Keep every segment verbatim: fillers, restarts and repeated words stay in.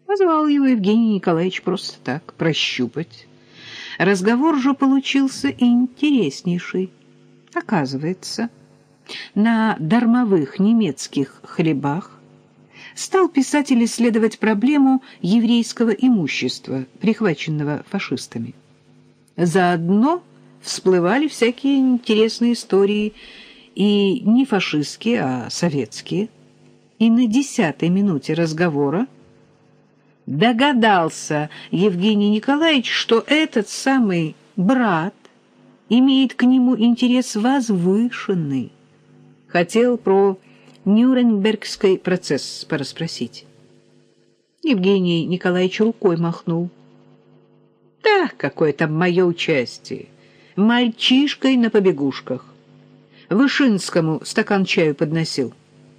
Позвал его Евгений Николаевич просто так, прощупать. Разговор же получился интереснейший. Оказывается, на дармовых немецких хлебах стал писатель исследовать проблему еврейского имущества, прихваченного фашистами. Заодно всплывали всякие интересные истории, и не фашистские, а советские. И на десятой минуте разговора догадался Евгений Николаевич, что этот самый брат имеет к нему интерес возвышенный. Хотел про Нюрнбергский процесс порасспросить. Евгений Николаевич рукой махнул. Да, какое там мое участие. Мальчишкой на побегушках. Вышинскому стакан чаю подносил.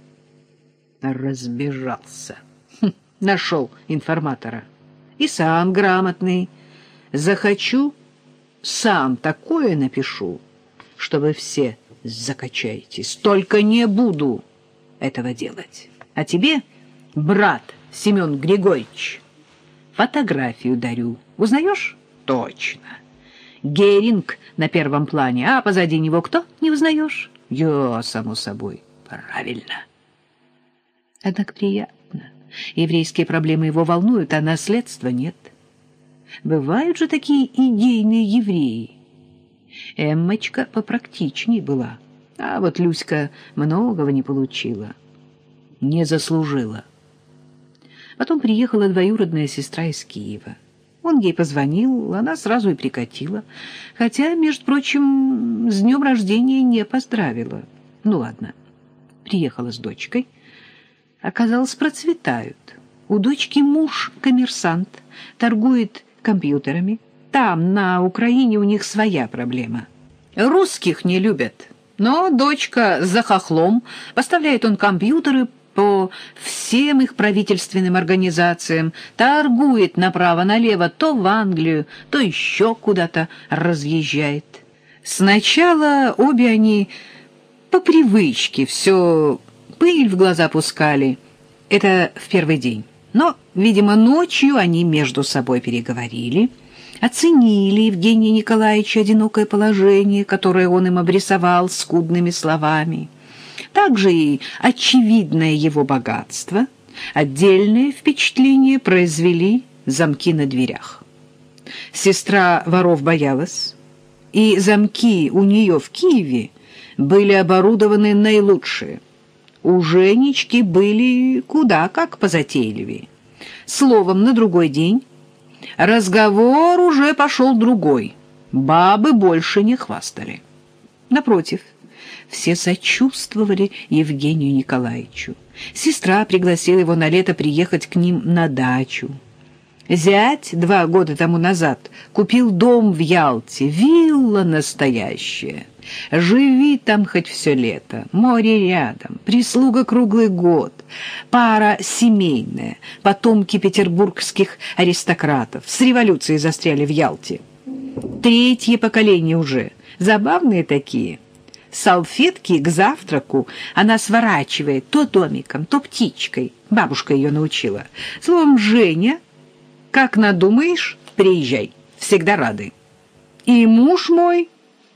Разбежался. Хм, нашел информатора. И сам грамотный. Захочу, сам такое напишу, что вы все закачаетесь. Только не буду этого делать. А тебе, брат Семен Григорьевич, фотографию дарю. Узнаешь? Точно. Геринг на первом плане, а позади него кто? Не узнаешь? Я, само собой. Правильно. Однако приятно. Еврейские проблемы его волнуют, а наследства нет. Бывают же такие идейные евреи. Эммочка попрактичней была, а вот Люська многого не получила. Не заслужила. Потом приехала двоюродная сестра из Киева. Он ей позвонил, она сразу и прикатила. Хотя, между прочим, с днем рождения не поздравила. Ну ладно, приехала с дочкой. Оказалось, процветают. У дочки муж коммерсант, торгует компьютерами. Там, на Украине, у них своя проблема. Русских не любят. Но дочка за хохлом, поставляет он компьютеры по всем их правительственным организациям, торгует направо-налево, то в Англию, то еще куда-то разъезжает. Сначала обе они по привычке все пыль в глаза пускали. Это в первый день. Но, видимо, ночью они между собой переговорили, оценили Евгения Николаевича одинокое положение, которое он им обрисовал скудными словами. Также и очевидное его богатство, отдельное впечатление произвели замки на дверях. Сестра воров боялась, и замки у нее в Киеве были оборудованы наилучшие. У Женечки были куда как позатейливее. Словом, на другой день разговор уже пошел другой. Бабы больше не хвастали. Напротив, все сочувствовали Евгению Николаевичу. Сестра пригласила его на лето приехать к ним на дачу. Зять два года тому назад купил дом в Ялте, вилла настоящая. Живи там хоть все лето, море рядом, прислуга круглый год, пара семейная, потомки петербургских аристократов, с революцией застряли в Ялте. Третье поколение уже, забавные такие. Салфетки к завтраку она сворачивает то домиком, то птичкой. Бабушка ее научила. Словом, Женя, как надумаешь, приезжай, всегда рады. И муж мой,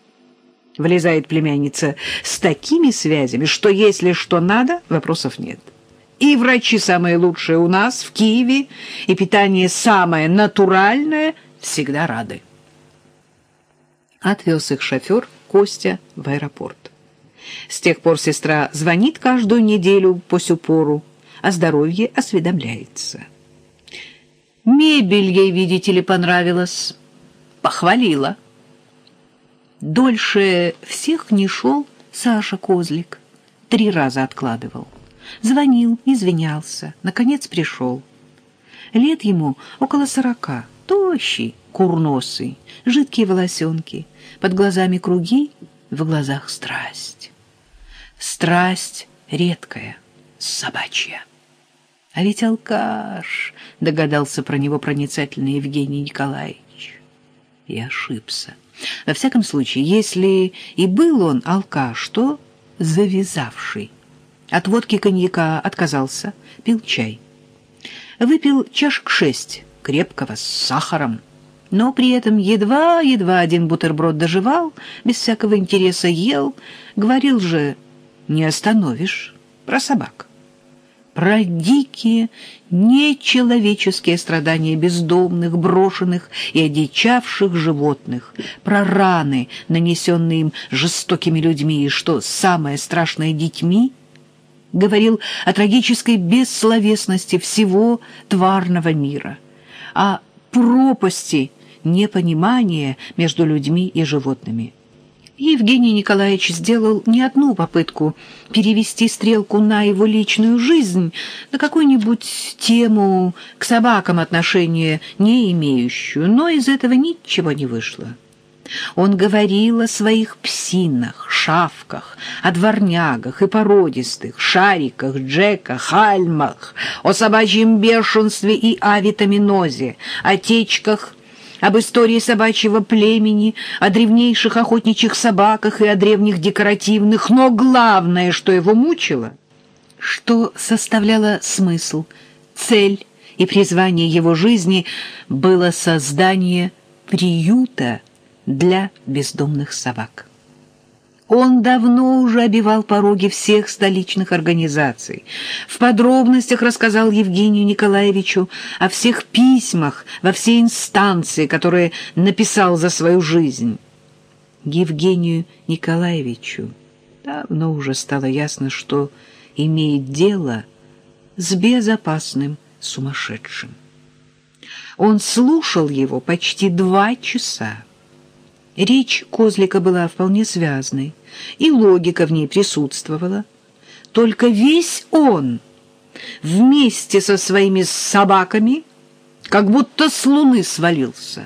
влезает племянница, с такими связями, что если что надо, вопросов нет. И врачи самые лучшие у нас в Киеве, и питание самое натуральное, всегда рады. Отвез их шофер Костя в аэропорт. С тех пор сестра звонит каждую неделю по сю пору, о здоровье осведомляется. Мебель ей, видите ли, понравилась. Похвалила. Дольше всех не шел Саша Козлик. Три раза откладывал. Звонил, извинялся. Наконец пришел. Лет ему около сорока. Тощий, курносый, жидкие волосенки. Под глазами круги, в глазах страсть. Страсть редкая, собачья. А ведь алкаш, догадался про него проницательный Евгений Николаевич. И ошибся. Во всяком случае, если и был он алкаш, то завязавший. От водки коньяка отказался, пил чай. Выпил чашек шесть крепкого с сахаром, но при этом едва-едва один бутерброд доживал, без всякого интереса ел. Говорил же, не остановишь, про собак, про дикие, нечеловеческие страдания бездомных, брошенных и одичавших животных, про раны, нанесенные им жестокими людьми, и, что самое страшное, детьми. Говорил о трагической бессловесности всего тварного мира, о пропасти непонимания между людьми и животными. Евгений Николаевич сделал не одну попытку перевести стрелку на его личную жизнь, на какую-нибудь тему к собакам отношения не имеющую, но из этого ничего не вышло. Он говорил о своих псинах, шавках, о дворнягах и породистых, шариках, джеках, альмах, о собачьем бешенстве и авитаминозе, о течках, об истории собачьего племени, о древнейших охотничьих собаках и о древних декоративных, но главное, что его мучило, что составляло смысл, цель и призвание его жизни, было создание приюта для бездомных собак. Он давно уже обивал пороги всех столичных организаций, в подробностях рассказал Евгению Николаевичу о всех письмах во все инстанции, которые написал за свою жизнь. Евгению Николаевичу давно уже стало ясно, что имеет дело с безопасным сумасшедшим. Он слушал его почти два часа. Речь Козлика была вполне связной, и логика в ней присутствовала. Только весь он вместе со своими собаками как будто с луны свалился.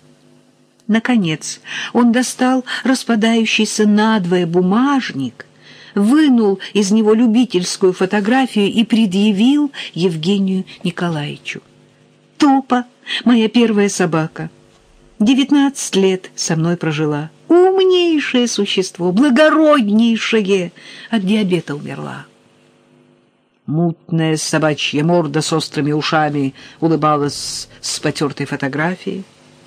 Наконец он достал распадающийся надвое бумажник, вынул из него любительскую фотографию и предъявил Евгению Николаевичу. «Топа, моя первая собака. Девятнадцать лет со мной прожила. Умнейшее существо, благороднейшее. От диабета умерла». Мутная собачья морда с острыми ушами улыбалась с потертой фотографией.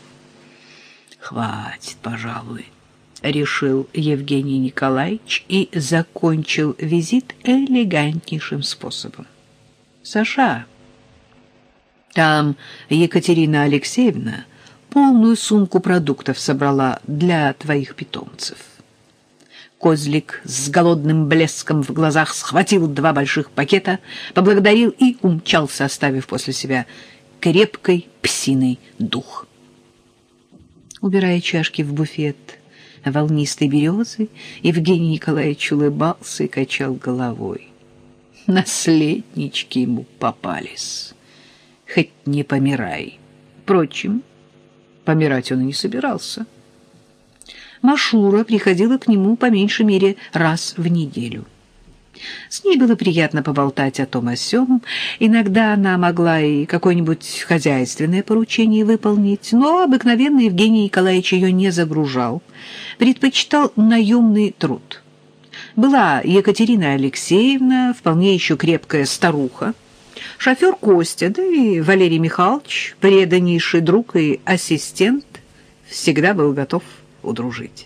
«Хватит, пожалуй», — решил Евгений Николаевич и закончил визит элегантнейшим способом. «Саша, там Екатерина Алексеевна полную сумку продуктов собрала для твоих питомцев». Козлик с голодным блеском в глазах схватил два больших пакета, поблагодарил и умчался, оставив после себя крепкий псиный дух. Убирая чашки в буфет волнистой березы, Евгений Николаевич улыбался и качал головой. Наследнички ему попались. Хоть не помирай. Впрочем, помирать он и не собирался. Машура приходила к нему по меньшей мере раз в неделю. С ней было приятно поболтать о том о сём. Иногда она могла и какое-нибудь хозяйственное поручение выполнить, но обыкновенно Евгений Николаевич ее не загружал, предпочитал наемный труд. Была Екатерина Алексеевна, вполне еще крепкая старуха, шофер Костя, да и Валерий Михайлович, преданнейший друг и ассистент, всегда был готов удружить.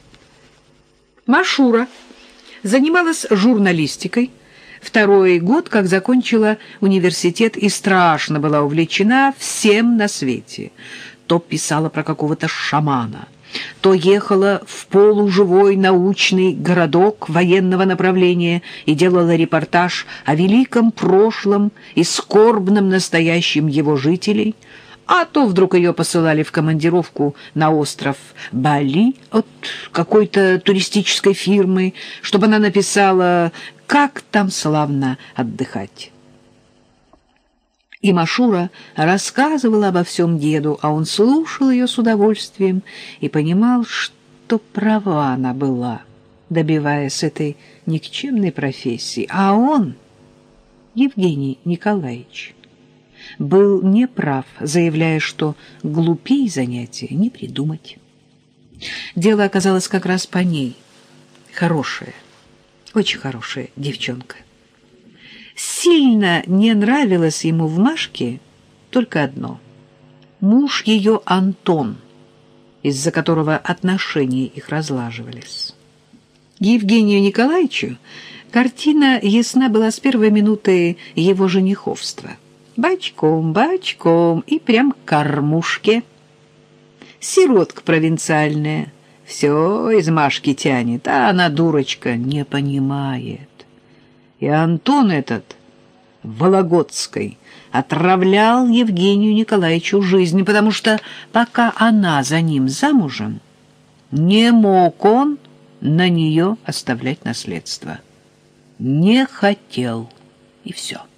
Машура занималась журналистикой, второй год как закончила университет и страшно была увлечена всем на свете. То писала про какого-то шамана, то ехала в полуживой научный городок военного направления и делала репортаж о великом прошлом и скорбном настоящем его жителей, а то вдруг ее посылали в командировку на остров Бали от какой-то туристической фирмы, чтобы она написала, как там славно отдыхать. И Машура рассказывала обо всем деду, а он слушал ее с удовольствием и понимал, что права она была, добиваясь этой никчемной профессии. А он, Евгений Николаевич, был неправ, заявляя, что глупей занятия не придумать. Дело оказалось как раз по ней. Хорошая, очень хорошая девчонка. Сильно не нравилось ему в Машке только одно. Муж ее Антон, из-за которого отношения их разлаживались. Евгению Николаевичу картина ясна была с первой минуты его жениховства. Бочком, бочком и прям к кормушке. Сиротка провинциальная, все из Машки тянет, а она, дурочка, не понимает. И Антон этот, Вологодской, отравлял Евгению Николаевичу жизнь, потому что пока она за ним замужем, не мог он на нее оставлять наследство. Не хотел, и все.